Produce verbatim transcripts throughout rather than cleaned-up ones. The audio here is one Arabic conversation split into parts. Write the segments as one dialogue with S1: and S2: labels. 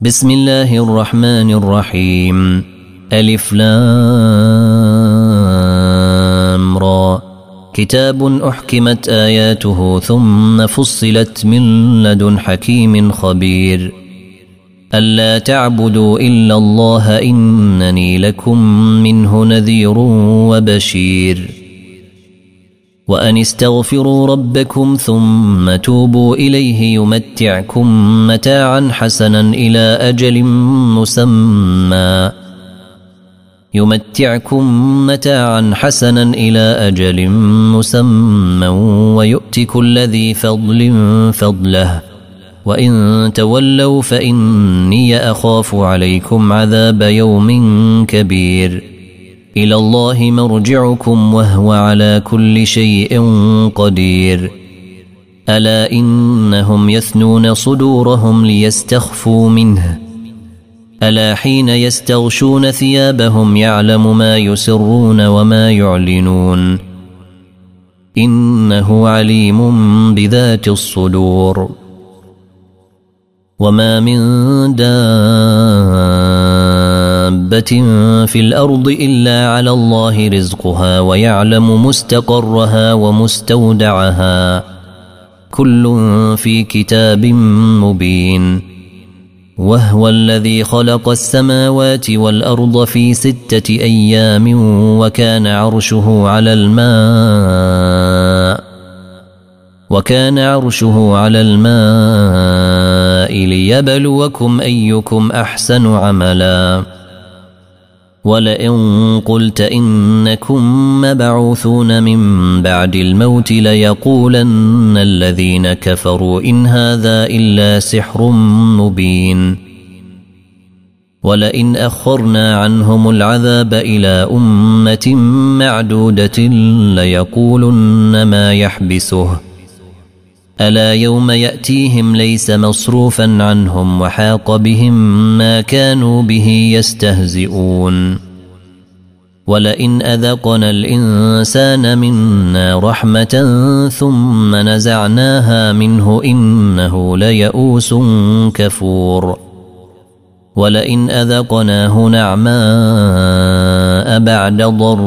S1: بسم الله الرحمن الرحيم. ألف لام را. كتاب أحكمت آياته ثم فصلت من لدن حكيم خبير. ألا تعبدوا إلا الله إنني لكم منه نذير وبشير. وأن استغفروا ربكم ثم توبوا إليه يمتعكم متاعا حسنا إلى أجل مسمى يمتعكم متاعا حسنا إلى أجل مسمى ويؤت كل ذي فضل فضله وإن تولوا فإني أخاف عليكم عذاب يوم كبير. إلى الله مرجعكم وهو على كل شيء قدير. ألا إنهم يثنون صدورهم ليستخفوا منه ألا حين يستغشون ثيابهم يعلم ما يسرون وما يعلنون إنه عليم بذات الصدور. وما من دابة في الأرض إلا على الله رزقها ويعلم مستقرها ومستودعها كل في كتاب مبين. وهو الذي خلق السماوات والأرض في ستة أيام وكان عرشه على الماء وكان عرشه على الماء ليبلوكم أيكم أحسن عملا. ولئن قلت إنكم مبعوثون من بعد الموت ليقولن الذين كفروا إن هذا إلا سحر مبين. ولئن أخرنا عنهم العذاب إلى أمة معدودة ليقولن ما يحبسه ألا يوم يأتيهم ليس مصروفا عنهم وحاق بهم ما كانوا به يستهزئون. ولئن أذقنا الإنسان منا رحمة ثم نزعناها منه إنه ليئوس كفور. ولئن أذقناه نعماء بعد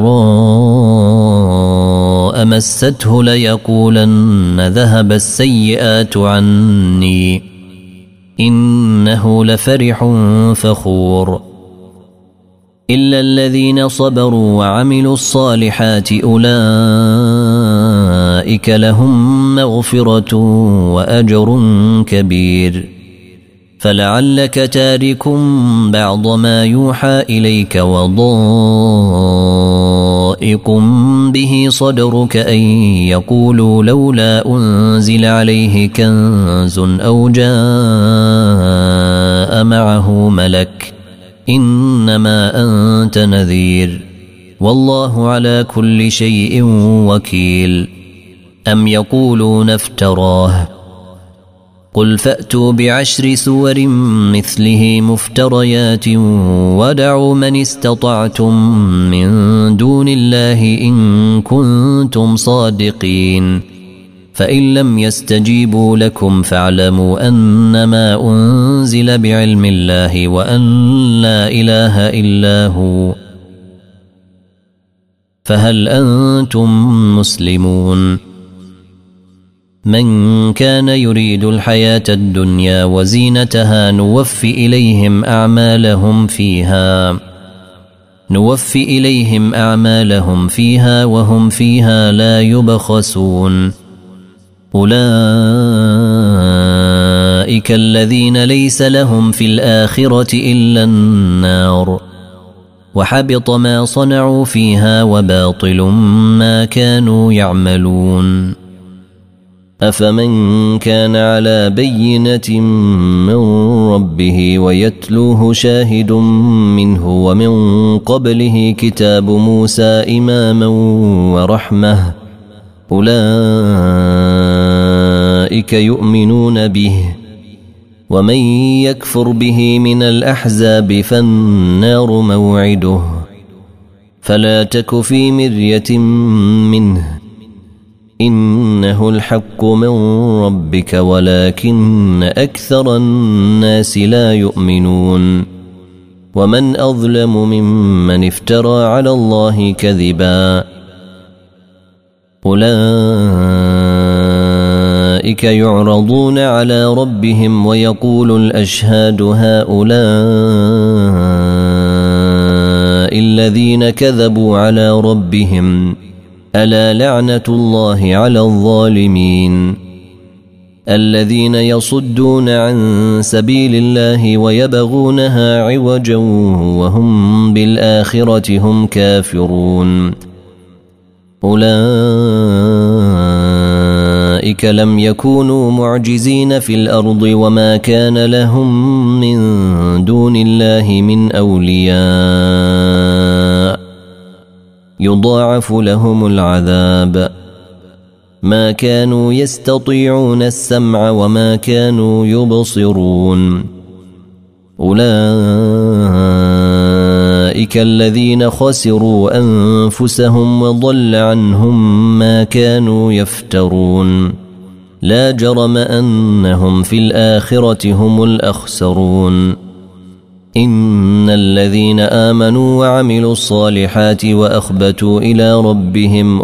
S1: ضراء مسته ليقولن ذهب السيئات عني إنه لفرح فخور. إلا الذين صبروا وعملوا الصالحات أولئك لهم مغفرة وأجر كبير. فلعلك تارك بعض ما يوحى إليك وضائق به صدرك أن يقولوا لولا أنزل عليه كنز أو جاء معه ملك إنما أنت نذير والله على كل شيء وكيل. أم يقولون افتراه قل فأتوا بعشر سور مثله مفتريات ودعوا من استطعتم من دون الله إن كنتم صادقين. فإن لم يستجيبوا لكم فاعلموا أنما أنزل بعلم الله وأن لا إله إلا هو فهل أنتم مسلمون؟ من كان يريد الحياة الدنيا وزينتها نوفي إليهم أعمالهم فيها نوفي إليهم أعمالهم فيها وهم فيها لا يبخسون. أولئك الذين ليس لهم في الآخرة إلا النار وحبط ما صنعوا فيها وباطل ما كانوا يعملون. أفمن كان على بينة من ربه ويتلوه شاهد منه ومن قبله كتاب موسى إماما ورحمة أولئك يؤمنون به. ومن يكفر به من الأحزاب فالنار موعده فلا تك في مرية منه إنه الحق من ربك ولكن أكثر الناس لا يؤمنون ومن أظلم ممن افترى على الله كذبا أولئك يعرضون على ربهم ويقول الأشهاد هؤلاء الذين كذبوا على ربهم ألا لعنة الله على الظالمين الذين يصدون عن سبيل الله ويبغونها عوجا وهم بالآخرة هم كافرون أولئك لم يكونوا معجزين في الأرض وما كان لهم من دون الله من أولياء يضاعف لهم العذاب ما كانوا يستطيعون السمع وما كانوا يبصرون أولئك الذين خسروا أنفسهم وضل عنهم ما كانوا يفترون لا جرم أنهم في الآخرة هم الأخسرون إن الذين آمنوا وعملوا الصالحات وأخبتوا إلى ربهم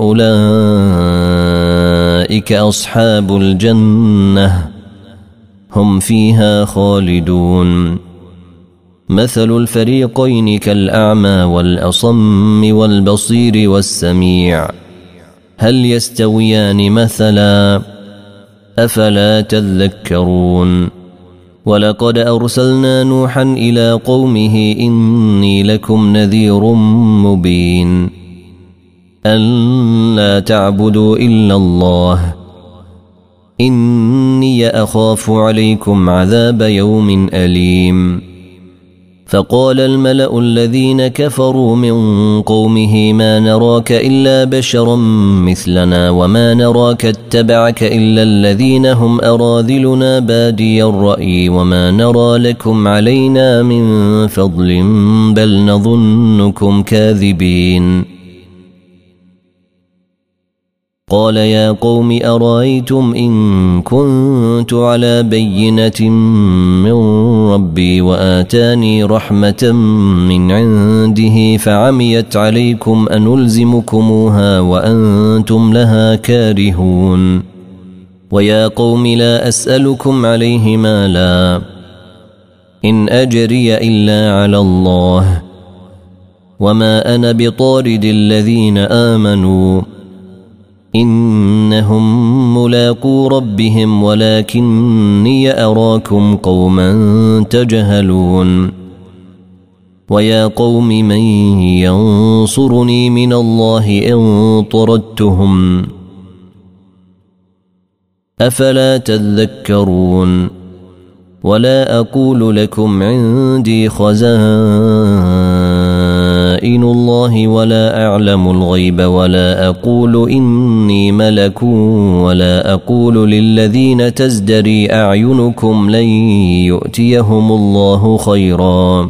S1: أولئك أصحاب الجنة هم فيها خالدون مثل الفريقين كالأعمى والأصم والبصير والسميع هل يستويان مثلا أفلا تذكرون ولقد أرسلنا نوحا إلى قومه إني لكم نذير مبين أن لا تعبدوا إلا الله إني أخاف عليكم عذاب يوم أليم فقال الملأ الذين كفروا من قومه ما نراك إلا بشرا مثلنا وما نراك اتبعك إلا الذين هم أراذلنا بادي الرأي وما نرى لكم علينا من فضل بل نظنكم كاذبين قال يا قوم أرأيتم إن كنت على بينة من ربي وآتاني رحمة من عنده فعميت عليكم أنلزمكموها وأنتم لها كارهون ويا قوم لا أسألكم عليه مالا إن أجري إلا على الله وما أنا بطارد الذين آمنوا إنهم ملاقو ربهم ولكني أراكم قوما تجهلون ويا قوم من ينصرني من الله إن طردتهم أفلا تذكرون ولا أقول لكم عندي خزائن الله ولا أعلم الغيب ولا أقول إني ملك ولا أقول للذين تزدري أعينكم لن يؤتيهم الله خيرا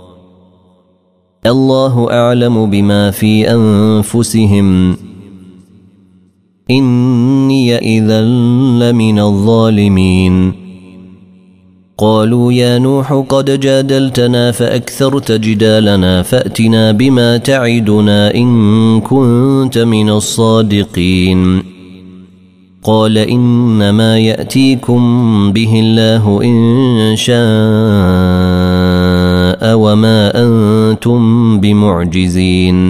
S1: الله أعلم بما في أنفسهم إني إذا لمن الظالمين قالوا يا نوح قد جادلتنا فأكثرت جدالنا فأتنا بما تعدنا إن كنت من الصادقين قال إنما يأتيكم به الله إن شاء وما أنتم بمعجزين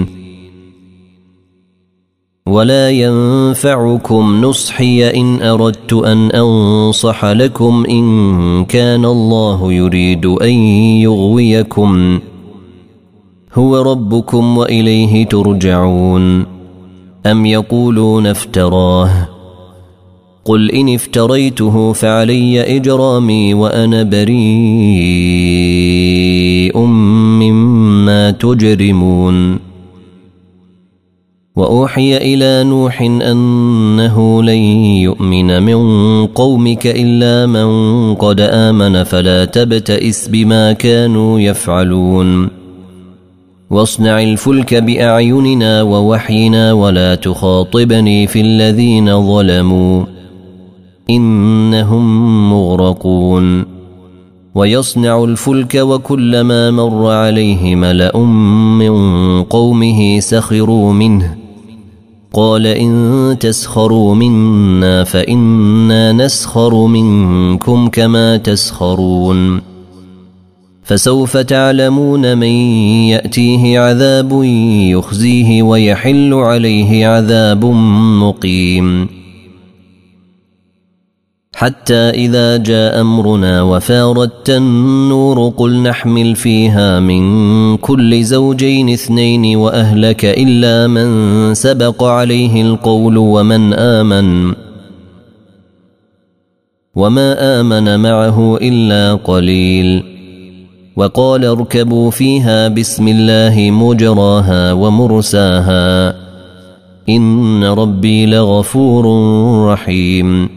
S1: ولا ينفعكم نصحي إن أردت أن أنصح لكم إن كان الله يريد أن يغويكم هو ربكم وإليه ترجعون أم يقولون افتراه قل إن افتريته فعلي إجرامي وأنا بريء مما تجرمون وأوحي إلى نوح أنه لن يؤمن من قومك إلا من قد آمن فلا تبتئس بما كانوا يفعلون واصنع الفلك بأعيننا ووحينا ولا تخاطبني في الذين ظلموا إنهم مغرقون ويصنع الفلك وكلما مر عليه ملأ من قومه سخروا منه قال إن تسخروا منا فإنا نسخر منكم كما تسخرون فسوف تعلمون من يأتيه عذاب يخزيه ويحل عليه عذاب مقيم حتى إذا جاء أمرنا وفارت النور قل نحمل فيها من كل زوجين اثنين وأهلك إلا من سبق عليه القول ومن آمن وما آمن معه إلا قليل وقال اركبوا فيها بسم الله مجراها ومرساها إن ربي لغفور رحيم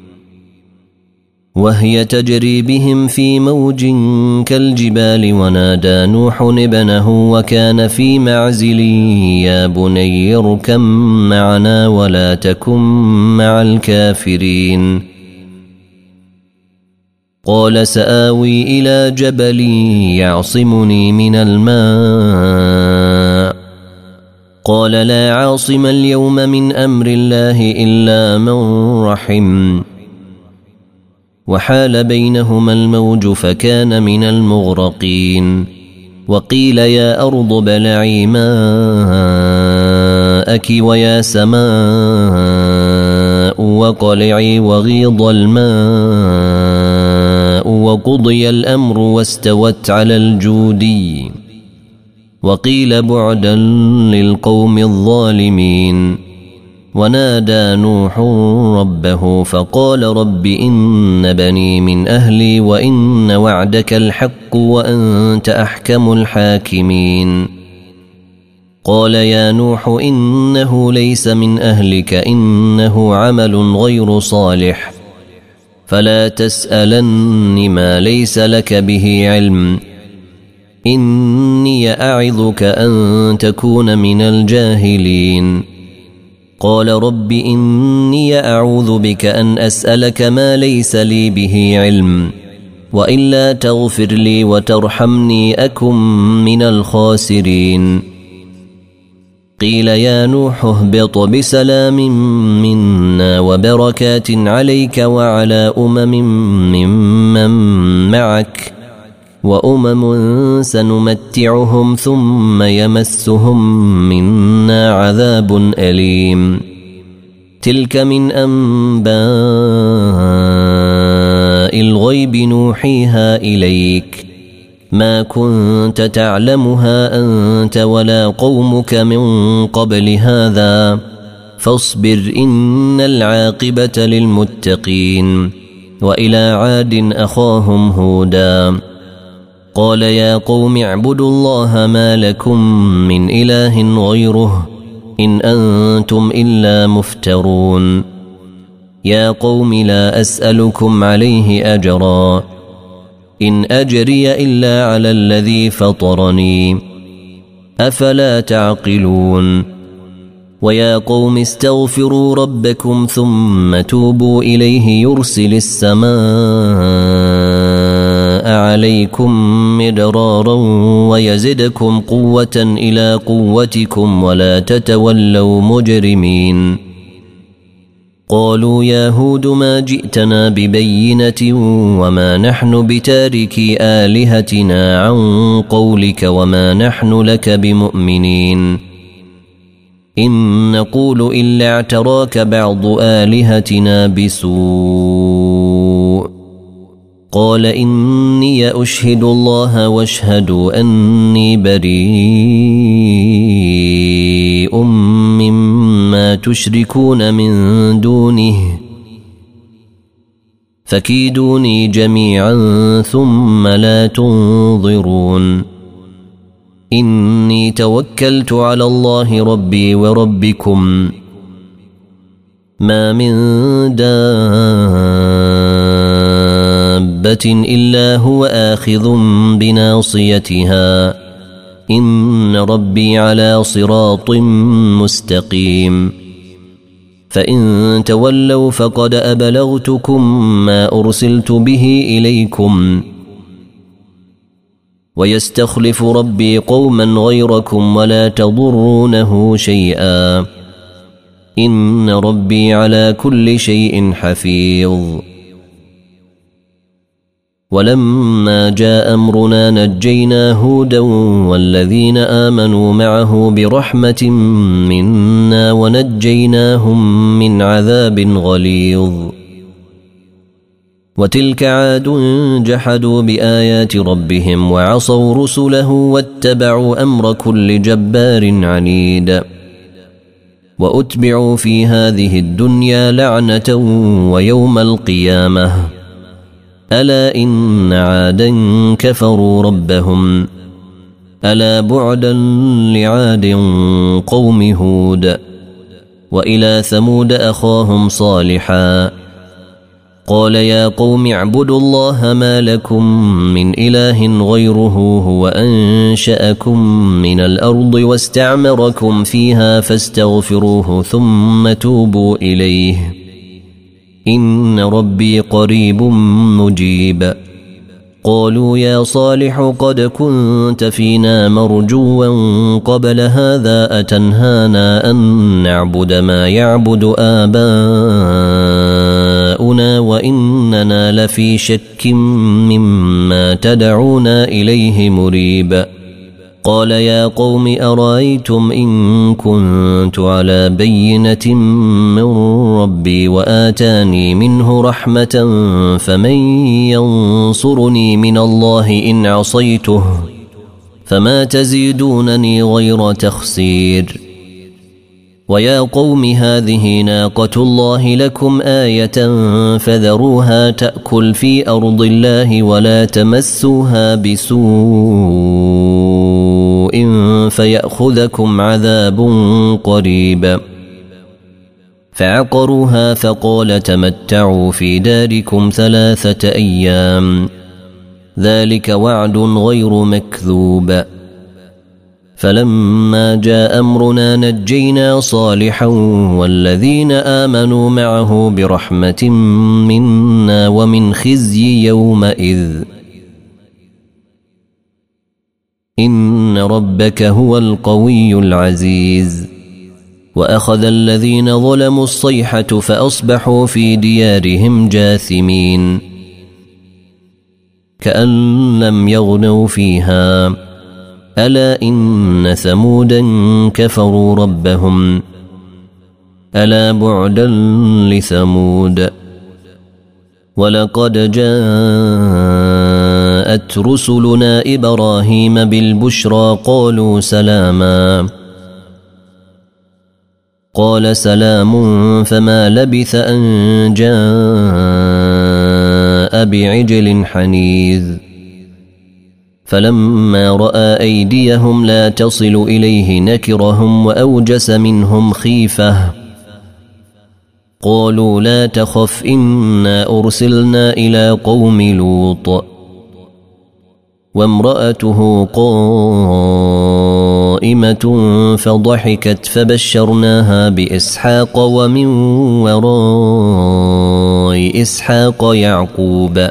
S1: وهي تجري بهم في موج كالجبال ونادى نوح ابنه وكان في معزل يا بني اركب معنا ولا تكن مع الكافرين قال سآوي إلى جبل يعصمني من الماء قال لا عاصم اليوم من أمر الله إلا من رحم وحال بينهما الموج فكان من المغرقين وقيل يا أرض ابلعي ماءك ويا سماء وقلعي وغيض الماء وقضي الأمر واستوت على الجودي وقيل بعدا للقوم الظالمين ونادى نوح ربه فقال رب إن بني من أهلي وإن وعدك الحق وأنت أحكم الحاكمين قال يا نوح إنه ليس من أهلك إنه عمل غير صالح فلا تسألن ما ليس لك به علم إني أعظك أن تكون من الجاهلين قال رب إني أعوذ بك أن أسألك ما ليس لي به علم وإلا تغفر لي وترحمني أكن من الخاسرين قيل يا نوح اهبط بسلام منا وبركات عليك وعلى أمم ممن معك وأمم سنمتعهم ثم يمسهم منا عذاب أليم تلك من أنباء الغيب نوحيها إليك ما كنت تعلمها أنت ولا قومك من قبل هذا فاصبر إن العاقبة للمتقين وإلى عاد أخاهم هودا قال يا قوم اعبدوا الله ما لكم من إله غيره إن أنتم إلا مفترون يا قوم لا أسألكم عليه أجرا إن أجري إلا على الذي فطرني أفلا تعقلون ويا قوم استغفروا ربكم ثم توبوا إليه يرسل السماء عليكم مدرارا ويزدكم قوة إلى قوتكم ولا تتولوا مجرمين قالوا يا هود ما جئتنا ببينة وما نحن بتاركي آلهتنا عن قولك وما نحن لك بمؤمنين إن نقول إلا اعتراك بعض آلهتنا بسوء قال إني أشهد الله واشهدوا أني بريء مما تشركون من دونه فكيدوني جميعا ثم لا تنظرون إني توكلت على الله ربي وربكم ما من دابة إلا هو آخذ بناصيتها إن ربي على صراط مستقيم فإن تولوا فقد أبلغتكم ما أرسلت به إليكم ويستخلف ربي قوما غيركم ولا تضرونه شيئا إن ربي على كل شيء حفيظ. ولما جاء أمرنا نجينا هودا والذين آمنوا معه برحمة منا ونجيناهم من عذاب غليظ. وتلك عاد جحدوا بآيات ربهم وعصوا رسله واتبعوا أمر كل جبار عنيد. وأتبعوا في هذه الدنيا لعنة ويوم القيامة ألا إن عادا كفروا ربهم ألا بعدا لعاد قوم هود. وإلى ثمود أخاهم صالحا قال يا قوم اعبدوا الله ما لكم من إله غيره هو أنشأكم من الأرض واستعمركم فيها فاستغفروه ثم توبوا إليه إن ربي قريب مجيب. قالوا يا صالح قد كنت فينا مرجوا قبل هذا أتنهانا أن نعبد ما يعبد آباؤنا وإننا لفي شك مما تدعونا إليه مريب. قال يا قوم أرأيتم إن كنت على بينة من ربي وآتاني منه رحمة فمن ينصرني من الله إن عصيته فما تزيدونني غير تخسير. ويا قوم هذه ناقة الله لكم آية فذروها تأكل في أرض الله ولا تمسوها بسوء فيأخذكم عذاب قريب. فعقروها فقال تمتعوا في داركم ثلاثة أيام ذلك وعد غير مكذوب. فلما جاء أمرنا نجينا صالحا والذين آمنوا معه برحمة منا ومن خزي يومئذ إن ربك هو القوي العزيز. وأخذ الذين ظلموا الصيحة فأصبحوا في ديارهم جاثمين كأن لم يغنوا فيها ألا إن ثمودا كفروا ربهم ألا بعدا لثمود. ولقد جاءت رسلنا إبراهيم بالبشرى قالوا سلاما قال سلام فما لبث أن جاء بعجل حنيذ. فلما رأى أيديهم لا تصل إليه نكرهم وأوجس منهم خيفة قالوا لا تخف إنا أرسلنا إلى قوم لوط وامرأته قائمة فضحكت فبشرناها بإسحاق ومن وراء إسحاق يعقوب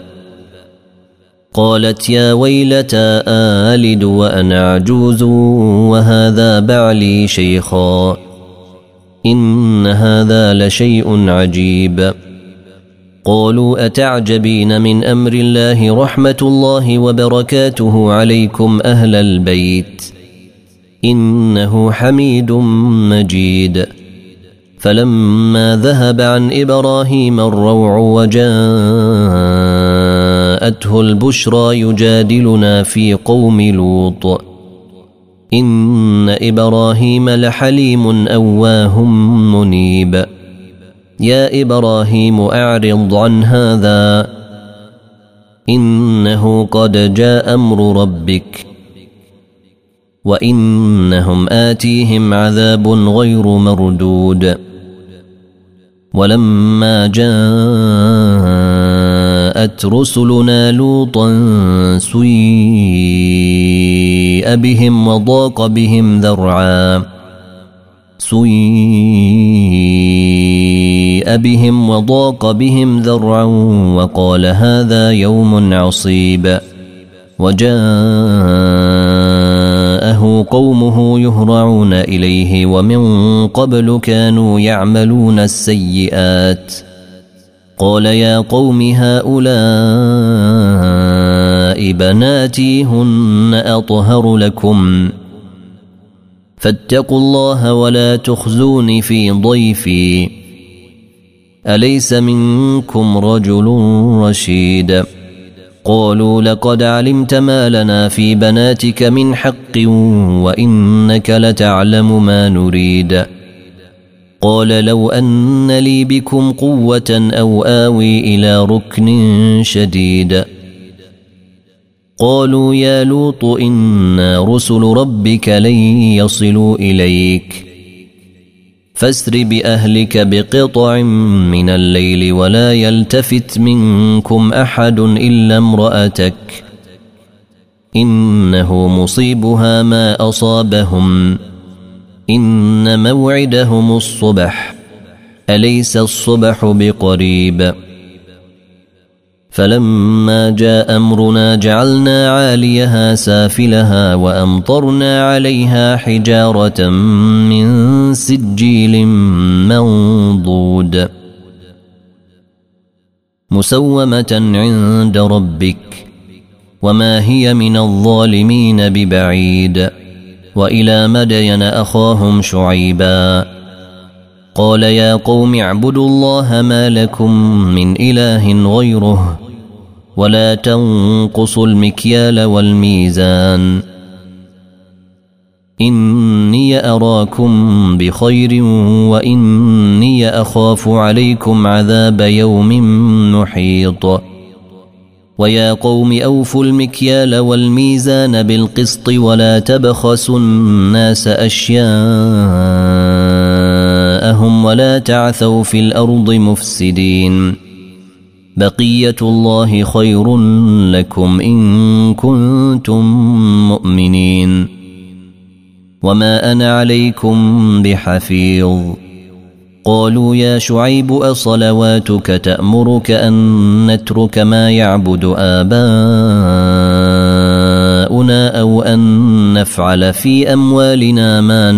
S1: قالت يا ويلتى آلد وأنا عجوز وهذا بعلي شيخا إن هذا لشيء عجيب. قالوا أتعجبين من أمر الله رحمة الله وبركاته عليكم أهل البيت إنه حميد مجيد. فلما ذهب عن إبراهيم الروع وجاءته البشرى يجادلنا في قوم لوط إن إبراهيم لحليم أواه منيب. يا إبراهيم أعرض عن هذا إنه قد جاء أمر ربك وإنهم آتيهم عذاب غير مردود. ولما جاء جاءت رسلنا لوطا سيء بهم وضاق بهم ذرعا سيء بهم وضاق بهم ذرعا وقال هذا يوم عصيب وجاءه قومه يهرعون إليه ومن قبل كانوا يعملون السيئات قال يا قوم هؤلاء بناتي هن أطهر لكم فاتقوا الله ولا تخزون في ضيفي أليس منكم رجل رشيد قالوا لقد علمت ما لنا في بناتك من حق وإنك لتعلم ما نريد قال لو أن لي بكم قوة أو آوي إلى ركن شديد قالوا يا لوط إنا رسل ربك لن يصلوا إليك فاسر بأهلك بقطع من الليل ولا يلتفت منكم أحد إلا امرأتك إنه مصيبها ما أصابهم إن موعدهم الصبح أليس الصبح بقريب فلما جاء أمرنا جعلنا عاليها سافلها وأمطرنا عليها حجارة من سجيل منضود مسومة عند ربك وما هي من الظالمين ببعيد وإلى مدين أخاهم شعيبا قال يا قوم اعبدوا الله ما لكم من إله غيره ولا تنقصوا المكيال والميزان إني أراكم بخير وإني أخاف عليكم عذاب يوم محيط ويا قوم أوفوا المكيال والميزان بالقسط ولا تبخسوا الناس أشياءهم ولا تعثوا في الأرض مفسدين بقية الله خير لكم إن كنتم مؤمنين وما أنا عليكم بحفيظ قالوا يا شعيب أصلواتك تأمرك أن نترك ما يعبد آباؤنا أو أن نفعل في أموالنا ما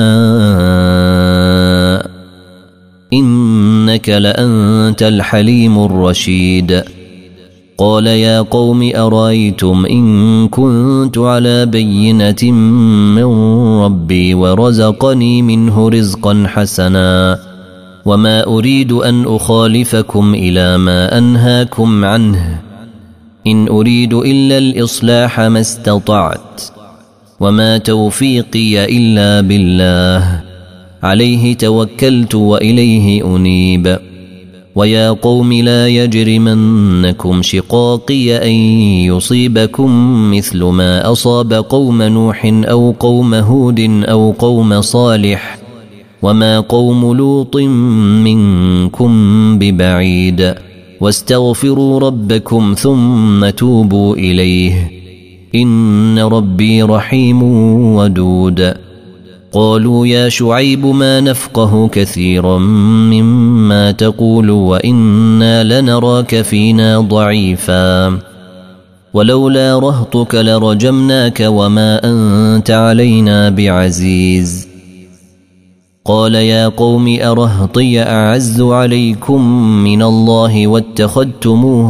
S1: نشاء إنك لأنت الحليم الرشيد قال يا قوم أرأيتم إن كنت على بينة من ربي ورزقني منه رزقا حسنا وما أريد أن أخالفكم إلى ما أنهاكم عنه إن أريد إلا الإصلاح ما استطعت وما توفيقي إلا بالله عليه توكلت وإليه أنيب ويا قوم لا يجرمنكم شقاقي أن يصيبكم مثل ما أصاب قوم نوح أو قوم هود أو قوم صالح وما قوم لوط منكم ببعيد واستغفروا ربكم ثم توبوا إليه إن ربي رحيم ودود قالوا يا شعيب ما نفقه كثيرا مما تقول وإنا لنراك فينا ضعيفا ولولا رهطك لرجمناك وما أنت علينا بعزيز قال يا قوم أرهطي أعز عليكم من الله واتخذتموه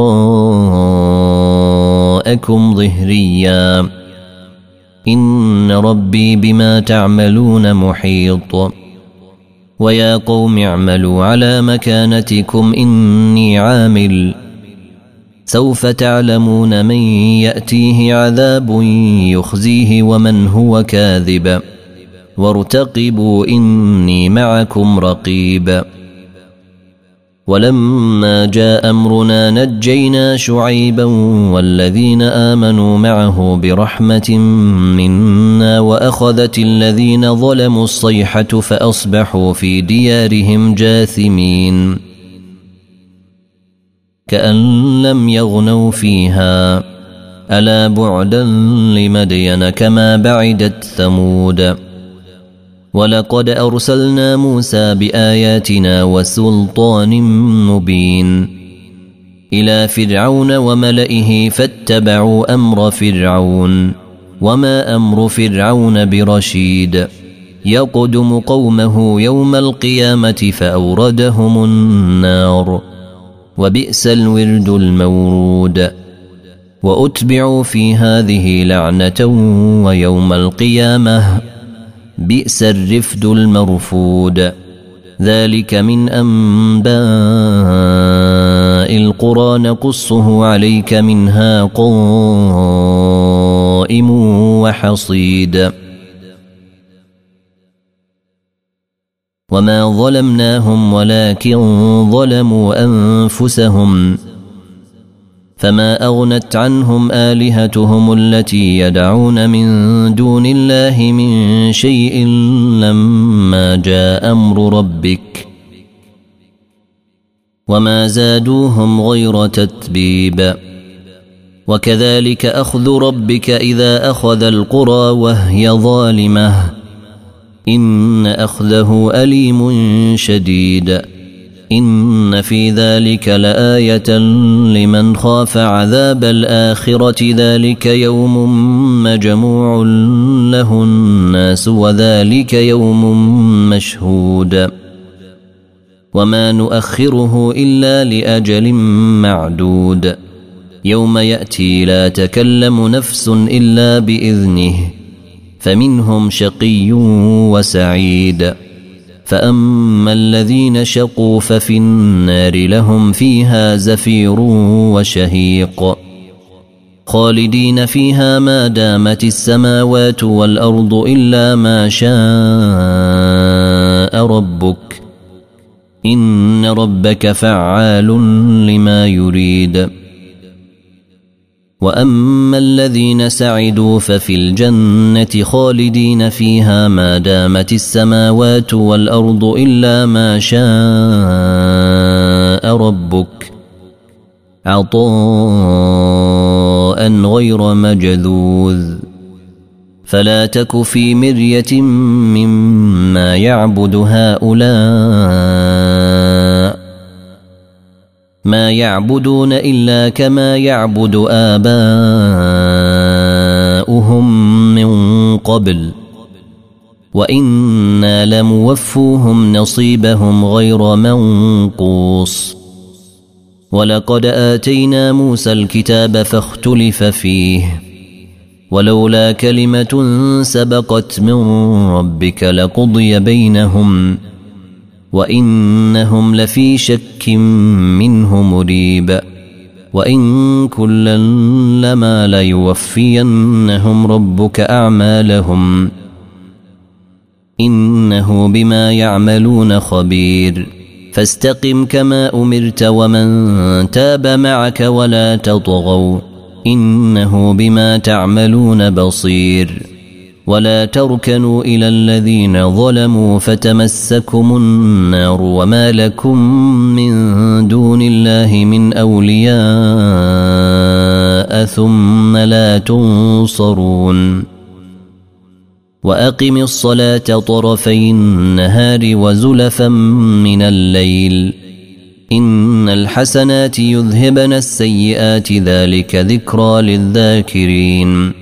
S1: وراءكم ظهريا إن ربي بما تعملون محيط ويا قوم اعملوا على مكانتكم إني عامل سوف تعلمون من يأتيه عذاب يخزيه ومن هو كاذب وارتقبوا إني معكم رقيب ولما جاء أمرنا نجينا شعيبا والذين آمنوا معه برحمة منا وأخذت الذين ظلموا الصيحة فأصبحوا في ديارهم جاثمين كأن لم يغنوا فيها ألا بعدا لمدين كما بعدت ثمود ولقد أرسلنا موسى بآياتنا وسلطان مبين إلى فرعون وملئه فاتبعوا أمر فرعون وما أمر فرعون برشيد يقدم قومه يوم القيامة فأوردهم النار وبئس الورد المورود وأتبعوا في هذه لعنة ويوم القيامة بئس الرفد المرفود ذلك من أنباء القرى نقصه عليك منها قائم وحصيد وما ظلمناهم ولكن ظلموا أنفسهم فما أغنت عنهم آلهتهم التي يدعون من دون الله من شيء لما جاء أمر ربك وما زادوهم غير تتبيب وكذلك أخذ ربك إذا أخذ القرى وهي ظالمة إن أخذه أليم شديد إن في ذلك لآية لمن خاف عذاب الآخرة ذلك يوم مجموع له الناس وذلك يوم مشهود وما نؤخره إلا لأجل معدود يوم يأتي لا تكلم نفس إلا بإذنه فمنهم شقي وسعيد فأما الذين شقوا ففي النار لهم فيها زفير وشهيق خالدين فيها ما دامت السماوات والأرض إلا ما شاء ربك إن ربك فعال لما يريد وأما الذين سعدوا ففي الجنة خالدين فيها ما دامت السماوات والأرض إلا ما شاء ربك عطاء غير مجذوذ فلا تك في مرية مما يعبد هؤلاء ما يعبدون إلا كما يعبد آباؤهم من قبل وإنا لموفوهم نصيبهم غير منقوص ولقد آتينا موسى الكتاب فاختلف فيه ولولا كلمة سبقت من ربك لقضي بينهم وإنهم لفي شك منه مريب وإن كلا لما ليوفينهم ربك أعمالهم إنه بما يعملون خبير فاستقم كما أمرت ومن تاب معك ولا تطغوا إنه بما تعملون بصير ولا تركنوا إلى الذين ظلموا فتمسكم النار وما لكم من دون الله من أولياء ثم لا تنصرون وأقم الصلاة طرفي النهار وزلفا من الليل إن الحسنات يذهبن السيئات ذلك ذكرى للذاكرين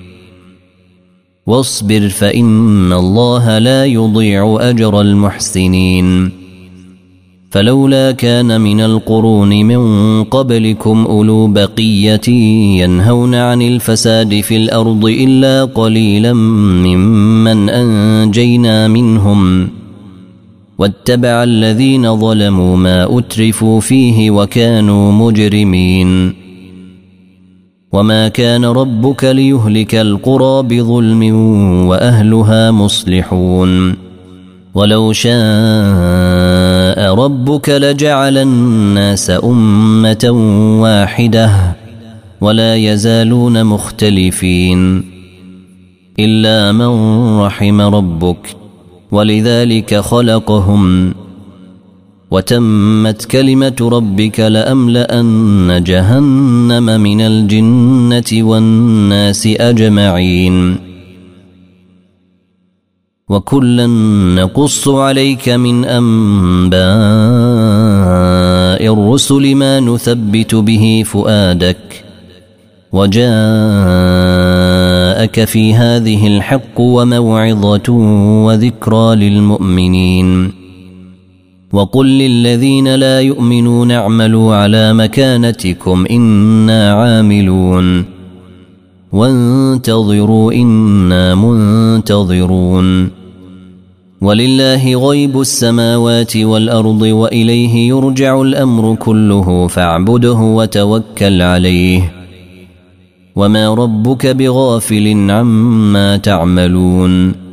S1: واصبر فإن الله لا يضيع أجر المحسنين فلولا كان من القرون من قبلكم أولو بقية ينهون عن الفساد في الأرض إلا قليلا ممن أنجينا منهم واتبع الذين ظلموا ما أترفوا فيه وكانوا مجرمين وما كان ربك ليهلك القرى بظلم وأهلها مصلحون ولو شاء ربك لجعل الناس أمة واحدة ولا يزالون مختلفين إلا من رحم ربك ولذلك خلقهم وتمت كلمة ربك لأملأن جهنم من الجنة والناس أجمعين وكلا نقص عليك من أنباء الرسل ما نثبت به فؤادك وجاءك في هذه الحق وموعظة وذكرى للمؤمنين وقل للذين لا يؤمنون اعملوا على مكانتكم إنا عاملون وانتظروا إنا منتظرون ولله غيب السماوات والأرض وإليه يرجع الأمر كله فاعبده وتوكل عليه وما ربك بغافل عما تعملون